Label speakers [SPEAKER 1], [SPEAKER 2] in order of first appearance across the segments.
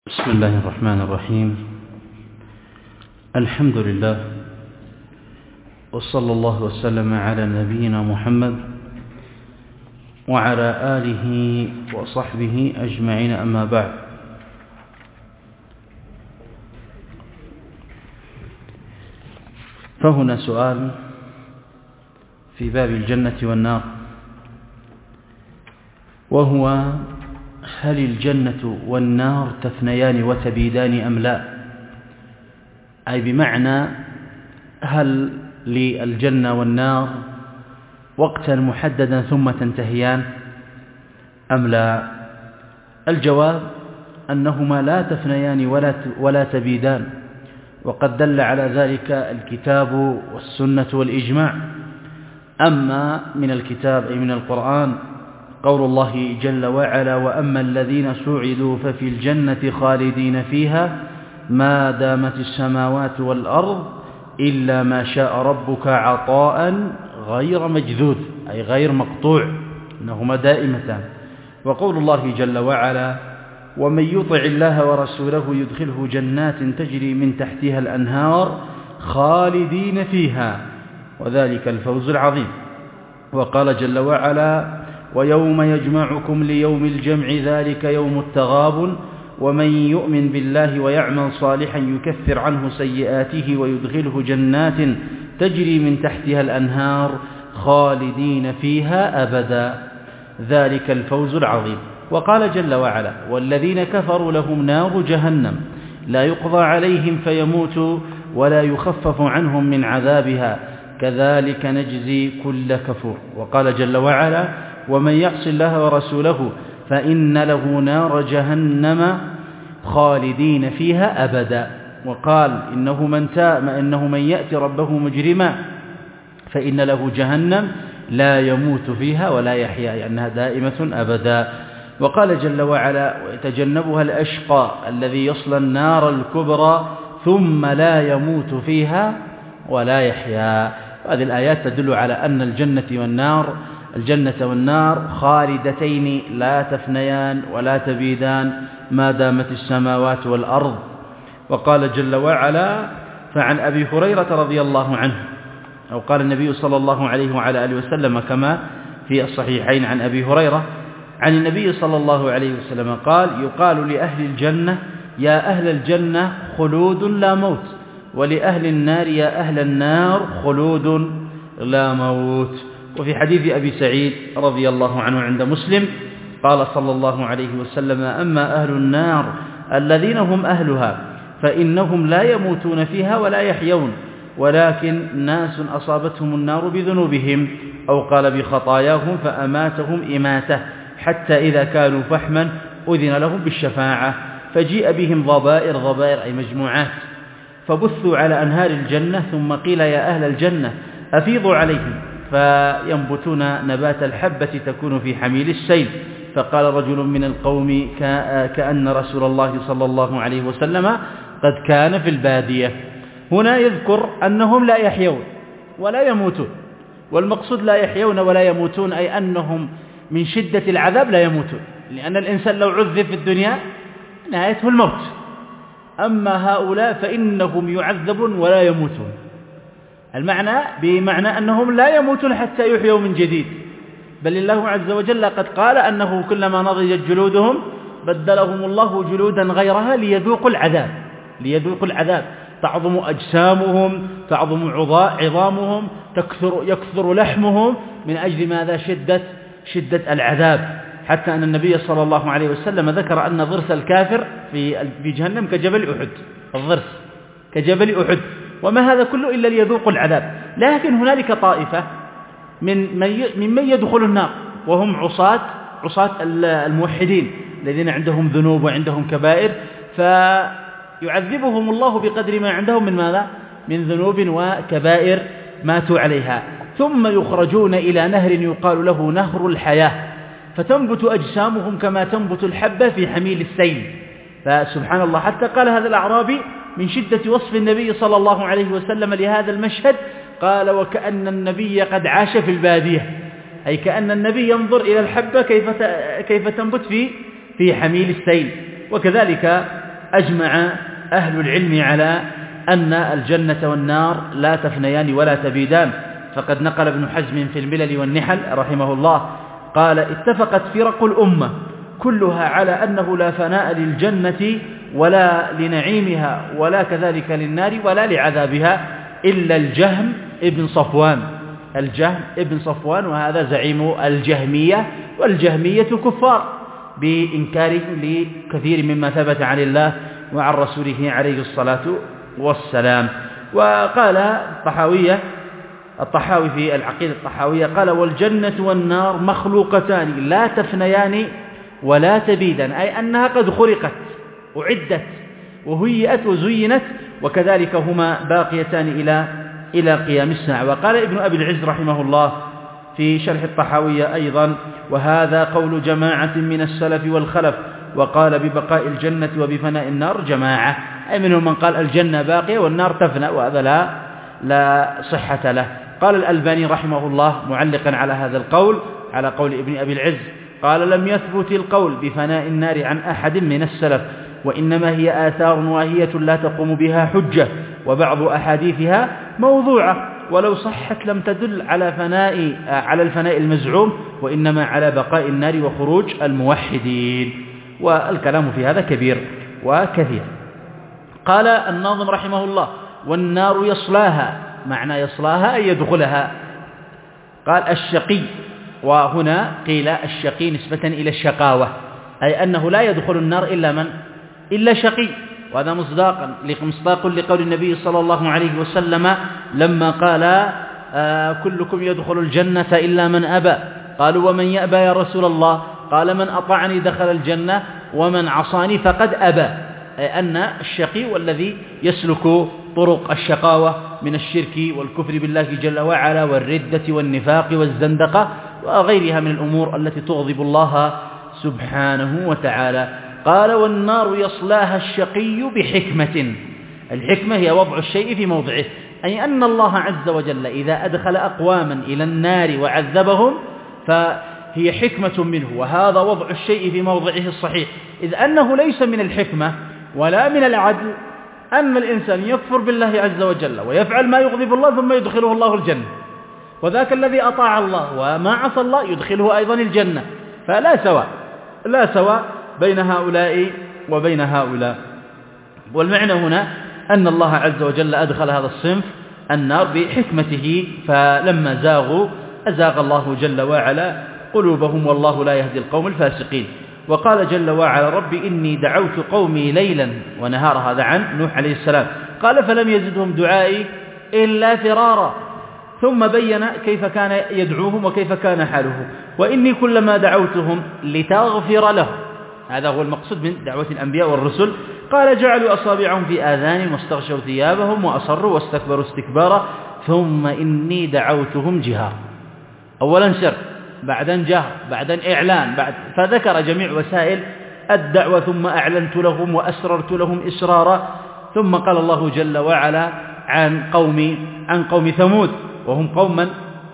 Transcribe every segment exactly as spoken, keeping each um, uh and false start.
[SPEAKER 1] بسم الله الرحمن الرحيم. الحمد لله وصلى الله وسلم على نبينا محمد وعلى آله وصحبه أجمعين، أما بعد. فهنا سؤال في باب الجنة والنار، وهو: هل الجنة والنار تفنيان وتبيدان أم لا؟ أي بمعنى هل للجنة والنار وقتا محددا ثم تنتهيان أم لا؟ الجواب أنهما لا تفنيان ولا ولا تبيدان، وقد دل على ذلك الكتاب والسنة والإجماع. أما من الكتاب أي من القرآن قول الله جل وعلا: وأما الذين سعدوا ففي الجنة خالدين فيها ما دامت السماوات والأرض إلا ما شاء ربك عطاء غير مجذوذ، أي غير مقطوع، إنهما دائمتان. وقول الله جل وعلا: ومن يطع الله ورسوله يدخله جنات تجري من تحتها الأنهار خالدين فيها وذلك الفوز العظيم. وقال جل وعلا: ويوم يجمعكم ليوم الجمع ذلك يوم التغابن ومن يؤمن بالله ويعمل صالحا يكفر عنه سيئاته ويدخله جنات تجري من تحتها الأنهار خالدين فيها أبدا ذلك الفوز العظيم. وقال جل وعلا: والذين كفروا لهم نار جهنم لا يقضى عليهم فيموتوا ولا يخفف عنهم من عذابها كذلك نجزي كل كفور. وقال جل وعلا: ومن يعص الله ورسوله فإن له نار جهنم خالدين فيها أبدا. وقال: إنه من تاب إنه من يأتي ربه مجرما فإن له جهنم لا يموت فيها ولا يحيا، لأنها دائمة أبدا. وقال جل وعلا: ويتجنبها الأشقى الذي يصلى النار الكبرى ثم لا يموت فيها ولا يحيا. هذه الآيات تدل على أن الجنة والنار الجنة والنار خالدتين لا تفنيان ولا تبيدان ما دامت السماوات والأرض. وقال جل وعلا: فعن أبي هريرة رضي الله عنه، أو قال النبي صلى الله عليه وعلى آله وسلم كما في الصحيحين عن أبي هريرة عن النبي صلى الله عليه وسلم قال: يقال لأهل الجنة يا أهل الجنة خلود لا موت، ولأهل النار يا أهل النار خلود لا موت. وفي حديث أبي سعيد رضي الله عنه عند مسلم قال صلى الله عليه وسلم: أما أهل النار الذين هم أهلها فإنهم لا يموتون فيها ولا يحيون، ولكن ناس أصابتهم النار بذنوبهم، أو قال بخطاياهم فأماتهم إماتة، حتى إذا كانوا فحما أذن لهم بالشفاعة فجيء بهم ضبائر ضبائر أي مجموعات، فبثوا على أنهار الجنة، ثم قيل يا أهل الجنة أفيضوا عليهم، فينبتون نبات الحبة تكون في حميل السيل. فقال رجل من القوم كأن رسول الله صلى الله عليه وسلم قد كان في البادية. هنا يذكر أنهم لا يحيون ولا يموتون، والمقصود لا يحيون ولا يموتون أي أنهم من شدة العذاب لا يموتون، لأن الإنسان لو عذب في الدنيا نهايته الموت. أما هؤلاء فإنهم يعذبون ولا يموتون، المعنى بمعنى أنهم لا يموتون حتى يحيوا من جديد، بل الله عز وجل قد قال أنه كلما نضجت جلودهم بدلهم الله جلودا غيرها ليذوقوا العذاب ليذوقوا العذاب تعظم أجسامهم، تعظم عظامهم، تكثر يكثر لحمهم من أجل ماذا؟ شدة شدة العذاب، حتى أن النبي صلى الله عليه وسلم ذكر أن ضرس الكافر في في جهنم كجبل أحد، الضرس كجبل أحد، وما هذا كله إلا ليذوقوا العذاب. لكن هنالك طائفة من ممن يدخل النار وهم عصاة عصاة الموحدين الذين عندهم ذنوب وعندهم كبائر، فيعذبهم الله بقدر ما عندهم من ماذا؟ من ذنوب وكبائر ماتوا عليها، ثم يخرجون إلى نهر يقال له نهر الحياة، فتنبت أجسامهم كما تنبت الحبة في حميل السيل. فسبحان الله، حتى قال هذا الأعرابي من شدة وصف النبي صلى الله عليه وسلم لهذا المشهد قال: وكأن النبي قد عاش في البادية، أي كأن النبي ينظر إلى الحبة كيف كيف تنبت في في حميل السيل. وكذلك أجمع أهل العلم على أن الجنة والنار لا تفنيان ولا تبيدان. فقد نقل ابن حزم في الملل والنحل رحمه الله قال: اتفقت فرق الأمة كلها على أنه لا فناء للجنة ولا لنعيمها ولا كذلك للنار ولا لعذابها إلا الجهم ابن صفوان. الجهم ابن صفوان، وهذا زعيم الجهمية، والجهمية كفار بإنكارهم لكثير مما ثبت عن الله وعن رسوله عليه الصلاة والسلام. وقال الطحاوية الطحاوي في العقيدة الطحاوية قال: والجنة والنار مخلوقتان لا تفنيان ولا تبيدان، أي أنها قد خلقت وعدت وهيئت وزينت، وكذلك هما باقيتان إلى إلى قيام الساعة. وقال ابن أبي العز رحمه الله في شرح الطحاوية أيضا: وهذا قول جماعة من السلف والخلف، وقال ببقاء الجنة وبفناء النار جماعة، أي منهم من قال الجنة باقية والنار تفنى، وهذا لا لا صحة له. قال الألباني رحمه الله معلقا على هذا القول على قول ابن أبي العز قال: لم يثبت القول بفناء النار عن أحد من السلف، وإنما هي آثار واهية لا تقوم بها حجة، وبعض أحاديثها موضوعة، ولو صحت لم تدل على فناء على الفناء المزعوم، وإنما على بقاء النار وخروج الموحدين. والكلام في هذا كبير وكثير. قال الناظم رحمه الله: والنار يصلاها، معنى يصلاها أي يدخلها. قال: الشقي، وهنا قيل الشقي نسبة إلى الشقاوة، أي أنه لا يدخل النار إلا من إلا شقي، وهذا مصداقا مصداق لقول النبي صلى الله عليه وسلم لما قال: آه كلكم يدخل الجنة إلا من أبى. قالوا: ومن يأبى يا رسول الله؟ قال: من أطاعني دخل الجنة ومن عصاني فقد أبى، أي أن الشقي والذي يسلك طرق الشقاوة من الشرك والكفر بالله جل وعلا والردة والنفاق والزندقة وغيرها من الأمور التي تغضب الله سبحانه وتعالى. قال: والنار يصلاها الشقي بحكمة. الحكمة هي وضع الشيء في موضعه، أي أن الله عز وجل إذا أدخل أقواما إلى النار وعذبهم فهي حكمة منه، وهذا وضع الشيء في موضعه الصحيح، إذ أنه ليس من الحكمة ولا من العدل أن الإنسان يكفر بالله عز وجل ويفعل ما يغضب الله ثم يدخله الله الجنة، وذاك الذي أطاع الله وما عصى الله يدخله أيضا الجنة، فلا سواء لا سواء بين هؤلاء وبين هؤلاء. والمعنى هنا أن الله عز وجل أدخل هذا الصنف النار بحكمته، فلما زاغوا أزاغ الله جل وعلا قلوبهم، والله لا يهدي القوم الفاسقين. وقال جل وعلا: رب إني دعوت قومي ليلا ونهارا، هذا عن نوح عليه السلام. قال: فلم يزدهم دعائي إلا فرارا، ثم بين كيف كان يدعوهم وكيف كان حاله: وإني كلما دعوتهم لتغفر لهم، هذا هو المقصود من دعوة الأنبياء والرسل. قال: جعلوا أصابعهم في آذانهم واستغشوا ثيابهم وأصروا واستكبروا استكبارا ثم إني دعوتهم جهارا. أولا سر، بعدين جهر، بعدين إعلان، بعد فذكر جميع وسائل الدعوة، ثم أعلنت لهم وأسررت لهم إسرارا. ثم قال الله جل وعلا عن قوم عن قوم ثمود، وهم قوما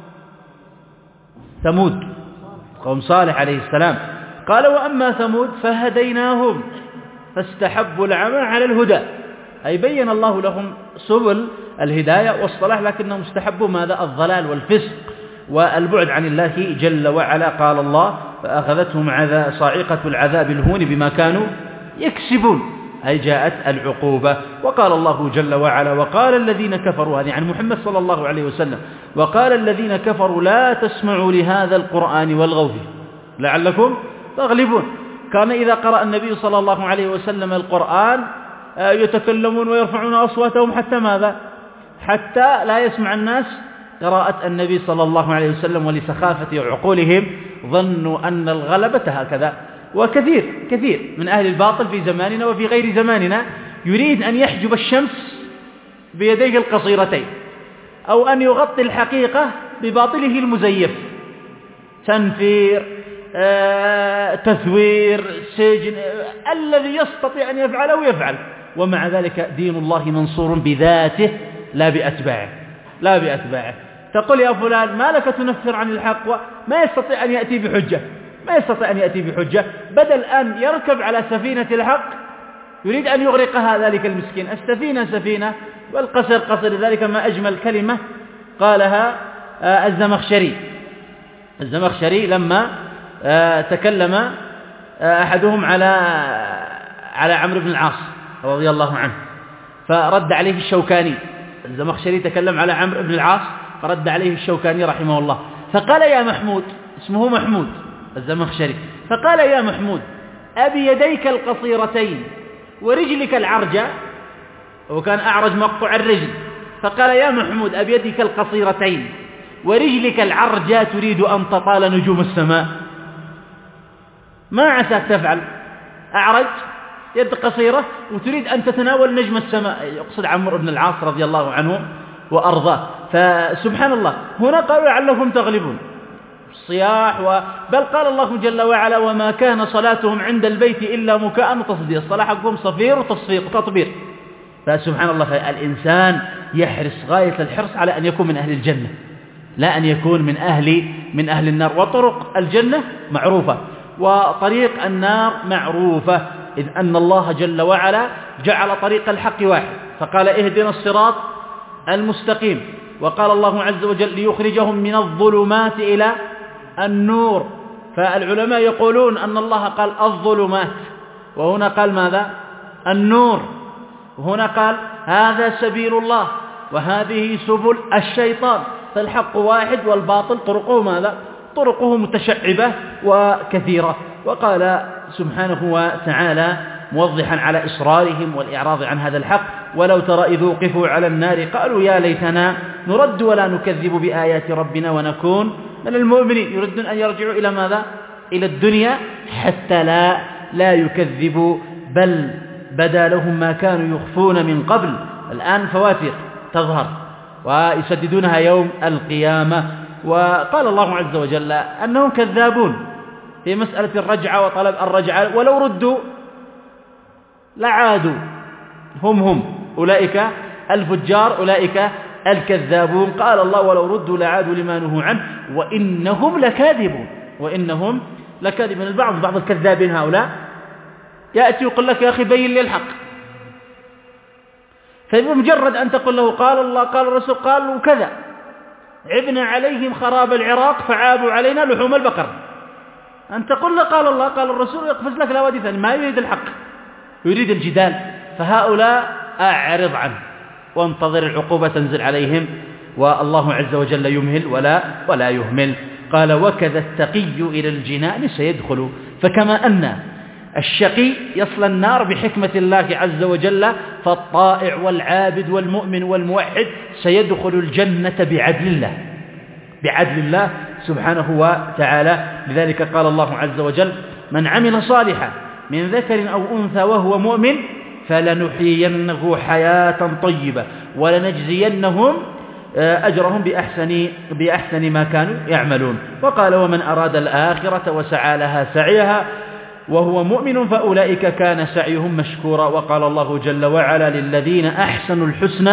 [SPEAKER 1] ثمود قوم صالح عليه السلام. قال: وأما ثمود فهديناهم فاستحبوا العمى على الهدى، أي بين الله لهم سبل الهداية والصلاح، لكنهم استحبوا ماذا؟ الضلال والفسق والبعد عن الله جل وعلا. قال الله: فأخذتهم صاعقة العذاب الهون بما كانوا يكسبون، أي جاءت العقوبة. وقال الله جل وعلا: وقال الذين كفروا، هذه عن محمد صلى الله عليه وسلم، وقال الذين كفروا لا تسمعوا لهذا القرآن والغوا فيه لعلكم تغلبون. كان إذا قرأ النبي صلى الله عليه وسلم القرآن يتكلمون ويرفعون أصواتهم حتى ماذا؟ حتى لا يسمع الناس قراءة النبي صلى الله عليه وسلم، ولسخافة عقولهم ظنوا أن الغلبة هكذا. وكثير كثير من أهل الباطل في زماننا وفي غير زماننا يريد أن يحجب الشمس بيديه القصيرتين، أو أن يغطي الحقيقة بباطله المزيف، تنفير، آه، تثوير، سجن، آه، الذي يستطيع أن يفعله يفعل. ومع ذلك دين الله منصور بذاته لا بأتباعه لا بأتباعه. تقول: يا فلان ما لك تنفر عن الحق؟ ما يستطيع أن يأتي بحجة ما يستطيع أن يأتي بحجة بدل أن يركب على سفينة الحق يريد أن يغرقها ذلك المسكين. السفينة سفينة والقصر قصر، ذلك ما أجمل كلمة قالها الزمخشري. الزمخشري لما تكلم أحدهم على على عمرو بن العاص رضي الله عنه فرد عليه الشوكاني. الزمخشري تكلم على عمرو بن العاص فرد عليه الشوكاني رحمه الله، فقال يا محمود، اسمه محمود الزمخشري، فقال يا محمود أبي يديك القصيرتين ورجلك العرجة، وكان أعرج مقطوع الرجل، فقال يا محمود أبي يديك القصيرتين ورجلك العرجة تريد أن تطال نجوم السماء، ما عساك تفعل؟ أعرج يد قصيرة وتريد أن تتناول نجم السماء، يقصد عمرو بن العاص رضي الله عنه وأرضاه. فسبحان الله، هنا قالوا لعلكم تغلبون الصياح و... بل قال الله جل وعلا وما كان صلاتهم عند البيت إلا مكاء وتصدير، الصلاة حقهم صفير وتصفيق وتطبير. فسبحان الله، فالإنسان يحرص غاية الحرص على أن يكون من أهل الجنة، لا أن يكون من أهل من أهل النار. وطرق الجنة معروفة وطريق النار معروفة، إذ أن الله جل وعلا جعل طريق الحق واحد، فقال اهدنا الصراط المستقيم، وقال الله عز وجل ليخرجهم من الظلمات إلى النور. فالعلماء يقولون أن الله قال الظلمات، وهنا قال ماذا؟ النور، وهنا قال هذا سبيل الله وهذه سبل الشيطان، فالحق واحد والباطل طرقه ماذا؟ طرقه متشعبة وكثيرة. وقال سبحانه وتعالى موضحا على إصرارهم والإعراض عن هذا الحق ولو ترى إذ وقفوا على النار قالوا يا ليتنا نرد ولا نكذب بآيات ربنا ونكون من المؤمنين. يريدون أن يرجعوا إلى ماذا؟ إلى الدنيا حتى لا لا يكذبوا، بل بدا لهم ما كانوا يخفون من قبل، الآن فواتح تظهر ويسددونها يوم القيامة. وقال الله عز وجل أنهم كذابون في مسألة الرجعة وطلب الرجعة، ولو ردوا لعادوا، هم هم أولئك الفجار، أولئك الكذابون. قال الله ولو ردوا لعادوا لما نهوا عنه وإنهم لكاذبون، وإنهم لكاذبون. البعض بعض الكذابين هؤلاء يأتي يقول لك يا أخي بين لي الحق، فبمجرد أن تقول له قال الله قال الرسول قال وكذا، عبنا عليهم خراب العراق فعابوا علينا لحوم البقر. أن تقول له قال الله قال الرسول يقفز لك الأوادي ثاني، ما يريد الحق، يريد الجدال. فهؤلاء أعرض عنه وانتظر العقوبة تنزل عليهم، والله عز وجل يمهل ولا ولا يهمل. قال وكذا التقي إلى الجنان سيدخل، فكما أن الشقي يصل النار بحكمة الله عز وجل، فالطائع والعابد والمؤمن والموحد سيدخل الجنة بعدل الله، بعدل الله سبحانه وتعالى. لذلك قال الله عز وجل من عمل صالحا من ذكر أو أنثى وهو مؤمن فلنحيينه حياة طيبة ولنجزينهم أجرهم بأحسن, بأحسن ما كانوا يعملون. وقال ومن أراد الآخرة وسعى لها سعيها وهو مؤمن فأولئك كان سعيهم مشكورا. وقال الله جل وعلا للذين أحسنوا الحسنى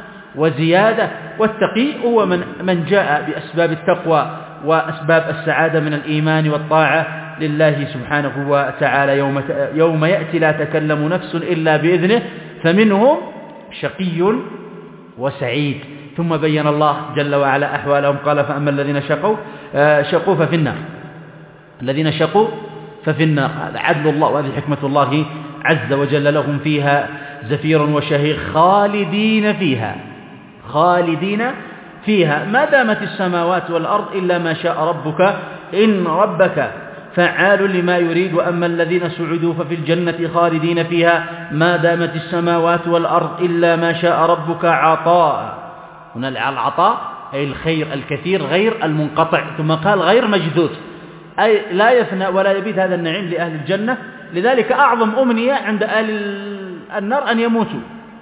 [SPEAKER 1] وزيادة. والتقي هو من, من جاء بأسباب التقوى وأسباب السعادة من الإيمان والطاعة لله سبحانه وتعالى يوم, يوم يأتي لا تكلم نفس إلا بإذنه فمنهم شقي وسعيد. ثم بين الله جل وعلا أحوالهم قال فأما الذين شقوا شقوا ففي النار، الذين شقوا ففي النار. هذا عدل الله وهذه حكمة الله عز وجل، لهم فيها زفير وشهيق خالدين فيها، خالدين فيها ما دامت السماوات والأرض إلا ما شاء ربك إن ربك فعال لما يريد. وأما الذين سعدوا ففي الجنة خالدين فيها ما دامت السماوات والأرض إلا ما شاء ربك عطاء. هنا العطاء أي الخير الكثير غير المنقطع، ثم قال غير مجذوذ أي لا يفنى ولا يبيد هذا النعيم لأهل الجنة. لذلك أعظم أمنية عند أهل النار أن يموتوا،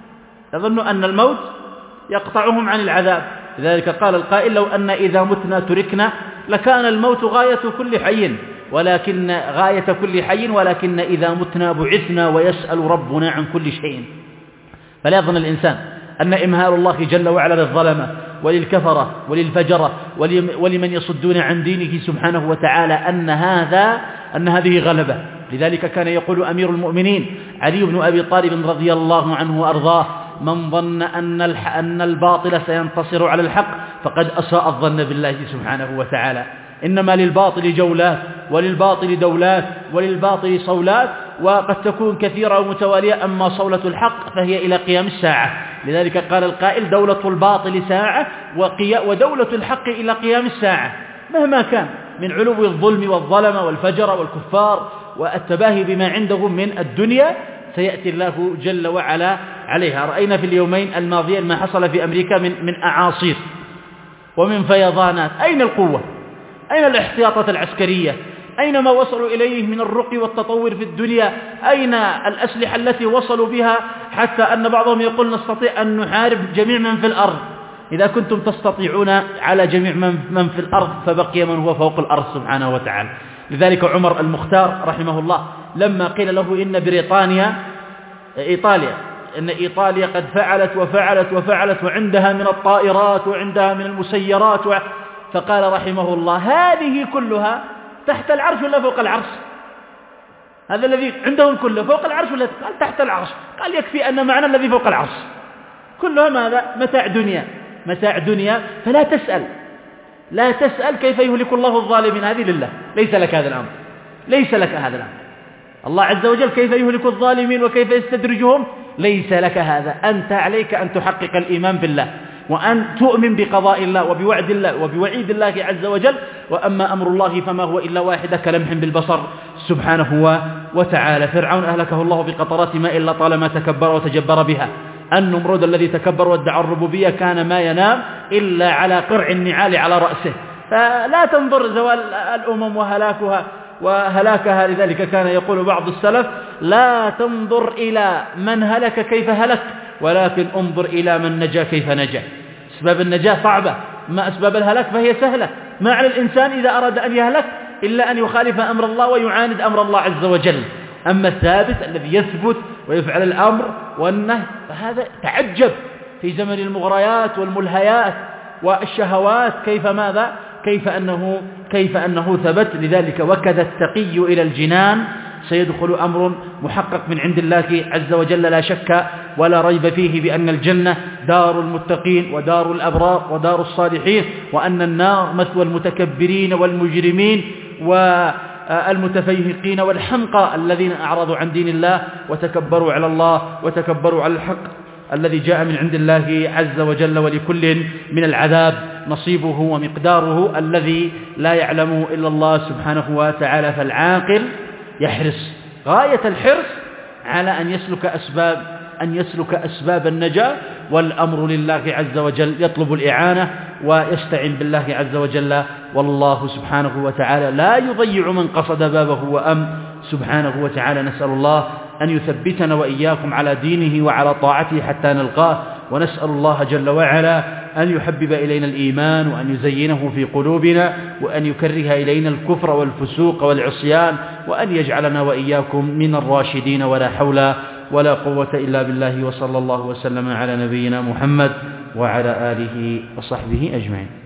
[SPEAKER 1] يظن أن الموت يقطعهم عن العذاب. لذلك قال القائل لو أن إذا متنا تركنا لكان الموت غاية كل حي، ولكن غاية كل حي ولكن إذا متنا بعثنا ويسأل ربنا عن كل شيء. فلا يظن الإنسان أن إمهال الله جل وعلا للظلمة وللكفرة وللفجرة ولمن يصدون عن دينه سبحانه وتعالى أن هذا أن هذه غلبة، لذلك كان يقول أمير المؤمنين علي بن أبي طالب رضي الله عنه وأرضاه: من ظن أن أن الباطل سينتصر على الحق فقد أساء الظن بالله سبحانه وتعالى. إنما للباطل جولات، وللباطل دولات، وللباطل صولات، وقد تكون كثيرة ومتوالية، أما صولة الحق فهي إلى قيام الساعة. لذلك قال القائل: دولة الباطل ساعة ودولة الحق إلى قيام الساعة. مهما كان من علو الظلم والظلم والفجر والكفار والتباهي بما عندهم من الدنيا سيأتي الله جل وعلا عليها. رأينا في اليومين الماضيين ما حصل في أمريكا من من أعاصير ومن فيضانات. أين القوة؟ أين الاحتياطات العسكرية؟ أين ما وصلوا إليه من الرقي والتطور في الدنيا؟ أين الأسلحة التي وصلوا بها حتى أن بعضهم يقول نستطيع أن نحارب جميع من في الأرض؟ إذا كنتم تستطيعون على جميع من في الأرض فبقي من هو فوق الأرض سبحانه وتعالى. لذلك عمر المختار رحمه الله لما قيل له إن بريطانيا إيطاليا إن إيطاليا قد فعلت وفعلت وفعلت وعندها من الطائرات وعندها من المسيرات و... فقال رحمه الله: هذه كلها تحت العرش ولا فوق العرش؟ هذا الذي عندهم كله فوق العرش ولا؟ قال تحت العرش. قال يكفي أن معنى الذي فوق العرش كلها ماذا؟ متاع دنيا، متاع دنيا. فلا تسأل لا تسأل كيف يهلك الله الظالمين، هذه لله، ليس لك هذا الأمر، ليس لك هذا الأمر. الله عز وجل كيف يهلك الظالمين وكيف يستدرجهم، ليس لك هذا. أنت عليك أن تحقق الإيمان بالله وأن تؤمن بقضاء الله وبوعد الله وبوعيد الله عز وجل. وأما أمر الله فما هو إلا واحدة كلمح بالبصر سبحانه وتعالى. فرعون أهلكه الله بقطرات ماء إلا طالما تكبر وتجبر بها. النمرود الذي تكبر وادعى الربوبية كان ما ينام إلا على قرع النعال على رأسه. فلا تنظر زوال الأمم وهلاكها وهلاكها. لذلك كان يقول بعض السلف: لا تنظر إلى من هلك كيف هلك، ولكن انظر إلى من نجا كيف نجا. أسباب النجاة صعبة، ما أسباب الهلاك فهي سهلة. ما على الإنسان إذا أراد أن يهلك إلا أن يخالف أمر الله ويعاند أمر الله عز وجل. أما الثابت الذي يثبت ويفعل الأمر والنهي فهذا تعجب في زمن المغريات والملهيات والشهوات كيف ماذا كيف أنه كيف أنه ثبت. لذلك وكذا التقي إلى الجنان سيدخل أمر محقق من عند الله عز وجل لا شك ولا ريب فيه بأن الجنة دار المتقين ودار الأبرار ودار الصالحين، وأن النار مثوى المتكبرين والمجرمين والمتفيهقين والحمقى الذين أعرضوا عن دين الله وتكبروا على الله وتكبروا على الحق الذي جاء من عند الله عز وجل. ولكل من العذاب نصيبه ومقداره الذي لا يعلمه إلا الله سبحانه وتعالى. فالعاقل يحرص غاية الحرص على أن يسلك أسباب أن يسلك أسباب النجاة، والأمر لله عز وجل، يطلب الإعانة ويستعين بالله عز وجل. والله سبحانه وتعالى لا يضيع من قصد بابه وأم سبحانه وتعالى. نسأل الله أن يثبتنا وإياكم على دينه وعلى طاعته حتى نلقاه، ونسأل الله جل وعلا أن يحبب إلينا الإيمان وأن يزينه في قلوبنا وأن يكره إلينا الكفر والفسوق والعصيان، وأن يجعلنا وإياكم من الراشدين. ولا حول ولا قوة إلا بالله. وصلى الله وسلم على نبينا محمد وعلى آله وصحبه أجمعين.